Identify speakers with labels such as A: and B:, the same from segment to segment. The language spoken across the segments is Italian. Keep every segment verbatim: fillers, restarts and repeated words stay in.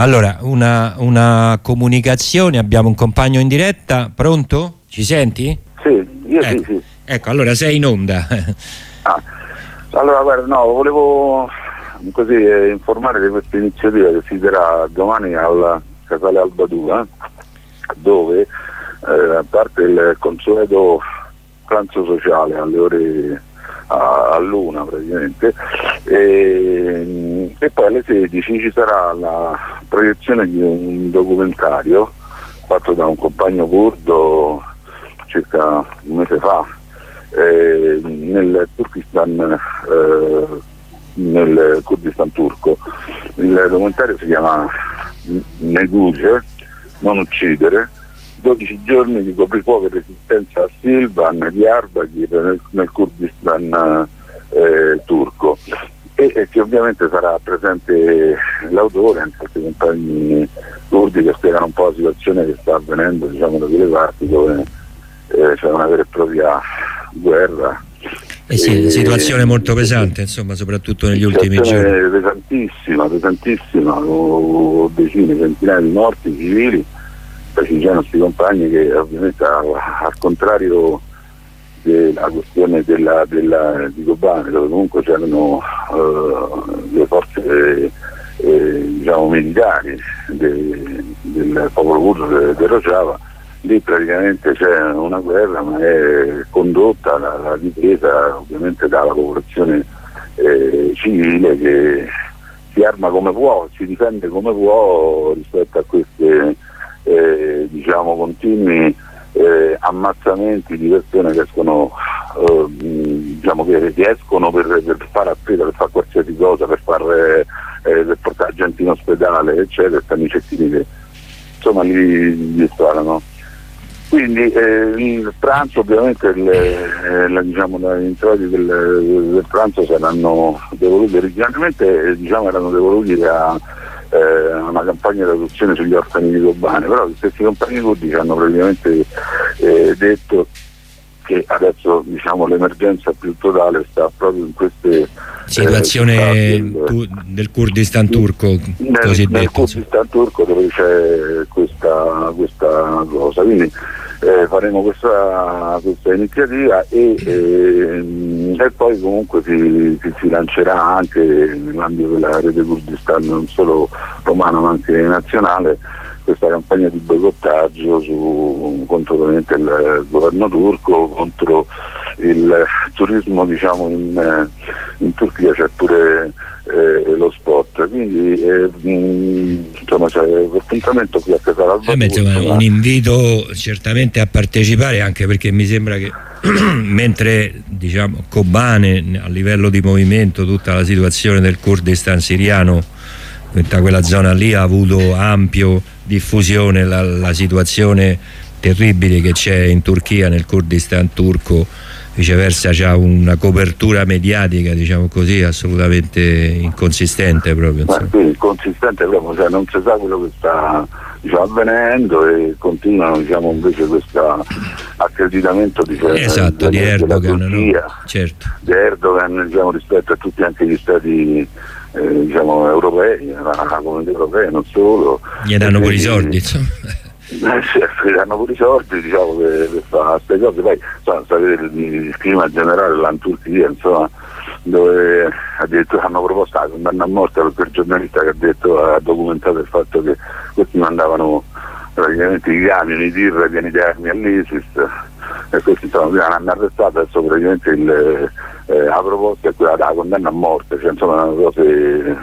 A: Allora, una, una comunicazione, abbiamo un compagno in diretta, pronto? Ci senti?
B: Sì, io
A: ecco,
B: sì, sì.
A: Ecco, allora sei in onda.
B: Ah, allora, guarda, no, volevo così eh, informare di questa iniziativa che si terrà domani al Casale Alba due, dove eh, a parte il consueto pranzo sociale alle ore all'una praticamente e, e poi alle sedici ci sarà la proiezione di un documentario fatto da un compagno curdo circa un mese fa eh, nel Turkistan eh, nel Kurdistan turco. Il documentario si chiama Neguce, non uccidere, dodici giorni di coprifuoco e resistenza a Silvan, di Diyarbakir nel, nel Kurdistan eh, turco e, e che ovviamente sarà presente l'autore e anche altri compagni kurdi che spiegano un po' la situazione che sta avvenendo, diciamo, da quelle parti dove eh, c'è una vera e propria guerra.
A: Eh sì, una situazione molto pesante, insomma, soprattutto negli ultimi giorni.
B: Pesantissima, pesantissima, con decine, centinaia di morti civili. Poi ci sono questi compagni che ovviamente al, al contrario della questione della, della, di Kobane, dove comunque c'erano uh, le forze eh, diciamo militari de, del popolo curdo del Rojava, lì praticamente c'è una guerra ma è condotta la, la difesa ovviamente dalla popolazione eh, civile che si arma come può, si difende come può rispetto a queste Eh, diciamo continui eh, ammazzamenti di persone che escono eh, diciamo che riescono per, per fare appesa, per fare qualsiasi cosa, per, far, eh, per portare gente in ospedale eccetera, stanno i cecchini che insomma li, li sparano. Quindi eh, il pranzo ovviamente il, eh, la, diciamo, gli introiti del, del pranzo saranno devoluti originalmente eh, diciamo erano devoluti a Eh, una campagna di adozione sugli orfani di Kobane, però gli stessi compagni curdi hanno praticamente eh, detto che adesso diciamo l'emergenza più totale sta proprio in queste
A: situazione eh, del, tu, del Kurdistan turco
B: nel,
A: cosiddetto,
B: nel Kurdistan turco dove c'è questa, questa cosa, quindi eh, faremo questa, questa iniziativa e, eh, e poi comunque si, si, si lancerà anche nell'ambito della rete Kurdistan non solo romana ma anche nazionale questa campagna di boicottaggio su, contro ovviamente il governo turco, contro il turismo diciamo in, in Turchia c'è pure eh, lo spot, quindi eh, mh, insomma c'è l'appuntamento qui a Casale Alba
A: eh, insomma, un invito certamente a partecipare, anche perché mi sembra che mentre diciamo Kobane a livello di movimento, tutta la situazione del Kurdistan siriano, tutta quella zona lì ha avuto ampio diffusione la, la situazione terribile che c'è in Turchia, nel Kurdistan turco viceversa c'ha una copertura mediatica diciamo così assolutamente inconsistente proprio,
B: ma sì, inconsistente proprio, cioè non si sa quello che sta diciamo, avvenendo e continuano diciamo invece questo accreditamento di,
A: esatto, di Erdogan,
B: Turchia,
A: no? Certo.
B: di Erdogan diciamo, rispetto a tutti anche gli stati eh, diciamo europei, la comunità europea non solo,
A: gli danno pure i soldi insomma.
B: Eh, sì, danno pure i soldi diciamo per, per fare queste cose, poi insomma, sapete il clima generale là in Turchia insomma dove addirittura hanno proposto la condanna a morte per quel giornalista che ha detto, ha documentato il fatto che questi mandavano praticamente i camioni di tir pieni di armi all'ISIS e questi insomma prima l'hanno arrestato, adesso praticamente il, eh, la proposta è quella della condanna a morte, cioè insomma cose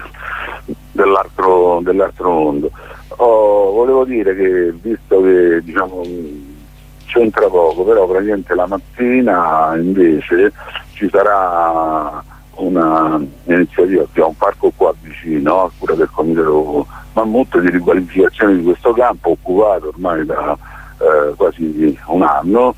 B: dell'altro, dell'altro mondo. Oh, volevo dire che visto che diciamo c'entra poco, però praticamente la mattina invece ci sarà una iniziativa che ha un parco qua vicino, a cura del comitato Mammut, di riqualificazione di questo campo occupato ormai da eh, quasi un anno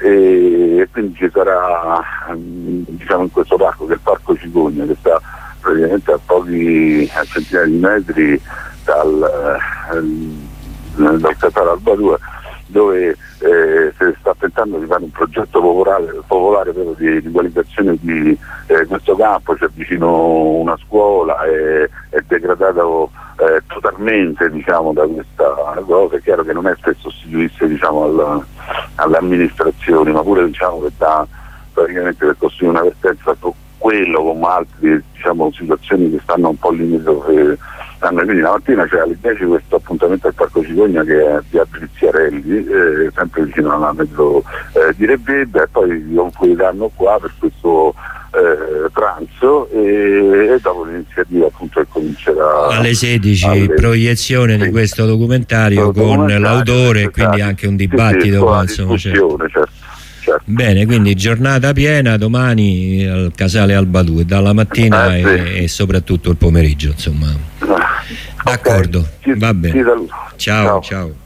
B: e, e quindi ci sarà diciamo in questo parco che è il parco Cicogna, che sta praticamente a pochi a centinaia di metri dal, eh, dal Casale Alba due, dove eh, si sta tentando di fare un progetto popolare, popolare proprio di rivitalizzazione di eh, questo campo. C'è vicino una scuola, è, è degradato eh, totalmente, diciamo, da questa cosa. È chiaro che non è per sostituirsi, diciamo, al, alle amministrazioni, ma pure, diciamo, che dà praticamente per costruire una vertenza su quello, come altre, diciamo, situazioni che stanno un po' limitrofe. Quindi la mattina c'è alle dieci questo appuntamento al Parco Cicogna, che è via Briziarelli, eh, sempre vicino alla metro eh, di Revedda, e poi vi concluderanno qua per questo eh, pranzo, e, e dopo l'iniziativa appunto che comincerà
A: alle sedici, alle... proiezione sì. di questo documentario, documentario con l'autore e quindi anche un dibattito.
B: Sì, sì, insomma, certo. Certo.
A: Bene, quindi giornata piena domani al Casale Alba due, dalla mattina eh, sì. e, e soprattutto il pomeriggio, insomma. D'accordo,
B: okay.
A: va bene.
B: Ti saluto.
A: Ciao, ciao.
B: ciao.